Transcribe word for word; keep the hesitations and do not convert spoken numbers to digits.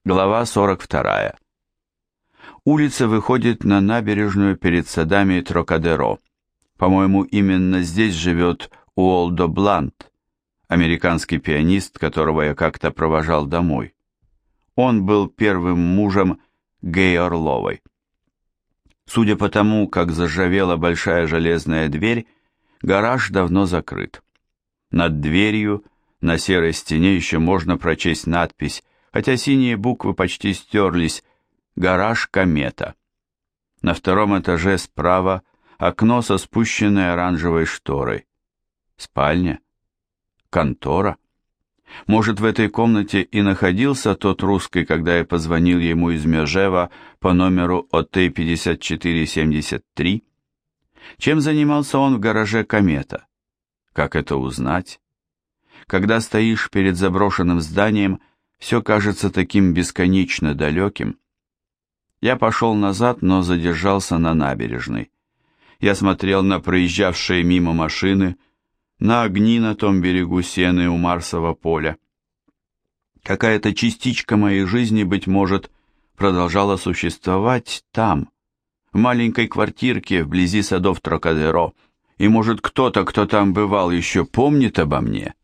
Глава сорок вторая. Улица выходит на набережную перед садами Трокадеро. По-моему, именно здесь живет Уолдо Блант, американский пианист, которого я как-то провожал домой. Он был первым мужем Гэй Орловой. Судя по тому, как заржавела большая железная дверь, гараж давно закрыт. Над дверью на серой стене еще можно прочесть надпись, хотя синие буквы почти стерлись: «Гараж Комета». На втором этаже справа окно со спущенной оранжевой шторой. Спальня? Контора? Может, в этой комнате и находился тот русский, когда я позвонил ему из Межева по номеру О Т пятьдесят четыре семьдесят три? Чем занимался он в гараже «Комета»? Как это узнать? Когда стоишь перед заброшенным зданием, все кажется таким бесконечно далеким. Я пошел назад, но задержался на набережной. Я смотрел на проезжавшие мимо машины, на огни на том берегу Сены у Марсового поля. Какая-то частичка моей жизни, быть может, продолжала существовать там, в маленькой квартирке вблизи садов Трокадеро, и, может, кто-то, кто там бывал, еще помнит обо мне.